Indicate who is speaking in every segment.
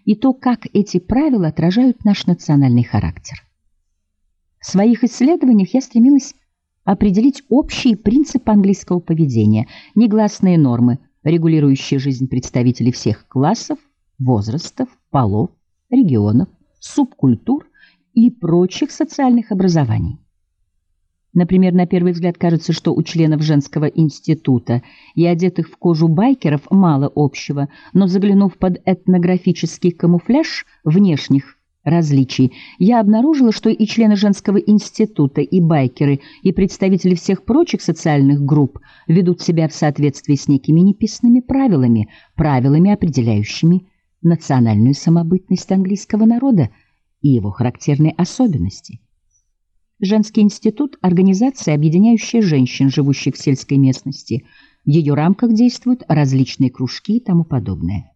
Speaker 1: и то, как эти правила отражают наш национальный характер. В своих исследованиях я стремилась определить общие принципы английского поведения, негласные нормы, регулирующие жизнь представителей всех классов, возрастов, полов, регионов, субкультур и прочих социальных образований. Например, на первый взгляд кажется, что у членов женского института и одетых в кожу байкеров мало общего, но заглянув под этнографический камуфляж внешних различий, я обнаружила, что и члены женского института, и байкеры, и представители всех прочих социальных групп ведут себя в соответствии с некими неписанными правилами, определяющими национальную самобытность английского народа и его характерные особенности. Женский институт – организация, объединяющая женщин, живущих в сельской местности. В ее рамках действуют различные кружки и тому подобное.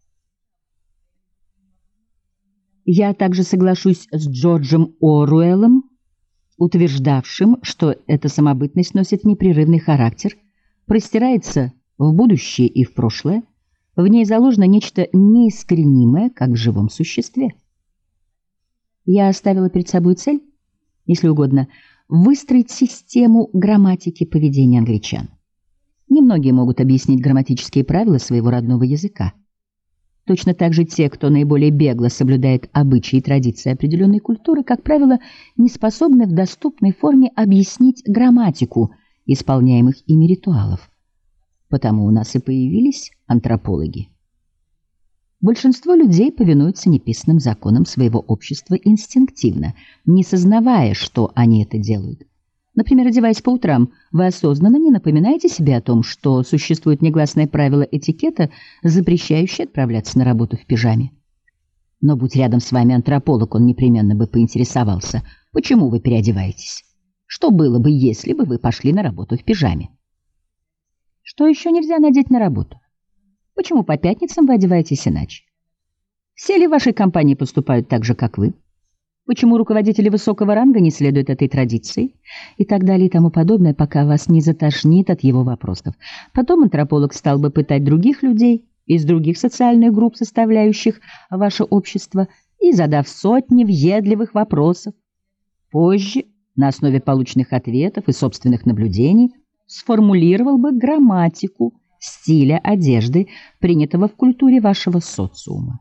Speaker 1: Я также соглашусь с Джорджем Оруэллом, утверждавшим, что эта самобытность носит непрерывный характер, простирается в будущее и в прошлое, в ней заложено нечто неискоренимое, как в живом существе. Я оставила перед собой цель, если угодно, выстроить систему грамматики поведения англичан. Немногие могут объяснить грамматические правила своего родного языка. Точно так же те, кто наиболее бегло соблюдает обычаи и традиции определенной культуры, как правило, не способны в доступной форме объяснить грамматику исполняемых ими ритуалов. Потому у нас и появились антропологи. Большинство людей повинуются неписанным законам своего общества инстинктивно, не сознавая, что они это делают. Например, одеваясь по утрам, вы осознанно не напоминаете себе о том, что существует негласное правило этикета, запрещающее отправляться на работу в пижаме. Но будь рядом с вами антрополог, он непременно бы поинтересовался, почему вы переодеваетесь. Что было бы, если бы вы пошли на работу в пижаме? Что еще нельзя надеть на работу? Почему по пятницам вы одеваетесь иначе? Все ли в вашей компании поступают так же, как вы? Почему руководители высокого ранга не следуют этой традиции? И так далее и тому подобное, пока вас не затошнит от его вопросов. Потом антрополог стал бы пытать других людей из других социальных групп, составляющих ваше общество, и, задав сотни въедливых вопросов, позже, на основе полученных ответов и собственных наблюдений, сформулировал бы грамматику стиля одежды, принятого в культуре вашего социума.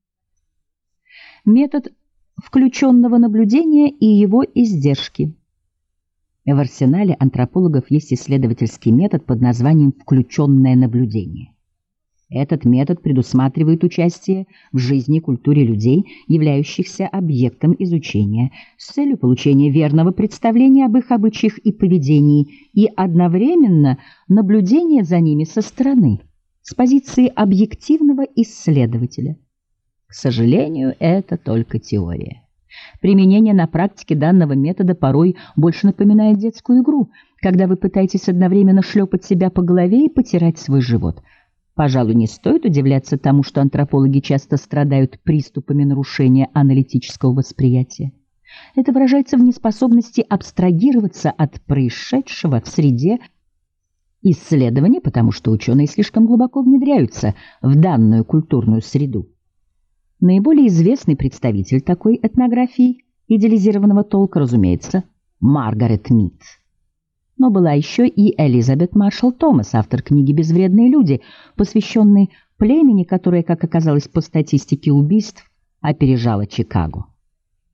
Speaker 1: Метод включенного наблюдения и его издержки. В арсенале антропологов есть исследовательский метод под названием «включенное наблюдение». Этот метод предусматривает участие в жизни и культуре людей, являющихся объектом изучения, с целью получения верного представления об их обычаях и поведении и одновременно наблюдения за ними со стороны, с позиции объективного исследователя. К сожалению, это только теория. Применение на практике данного метода порой больше напоминает детскую игру, когда вы пытаетесь одновременно шлепать себя по голове и потирать свой живот. Пожалуй, не стоит удивляться тому, что антропологи часто страдают приступами нарушения аналитического восприятия. Это выражается в неспособности абстрагироваться от происшедшего в среде исследования, потому что ученые слишком глубоко внедряются в данную культурную среду. Наиболее известный представитель такой этнографии идеализированного толка, разумеется, Маргарет Мид. Но была еще и Элизабет Маршалл Томас, автор книги «Безвредные люди», посвященной племени, которое, как оказалось по статистике убийств, опережало Чикаго.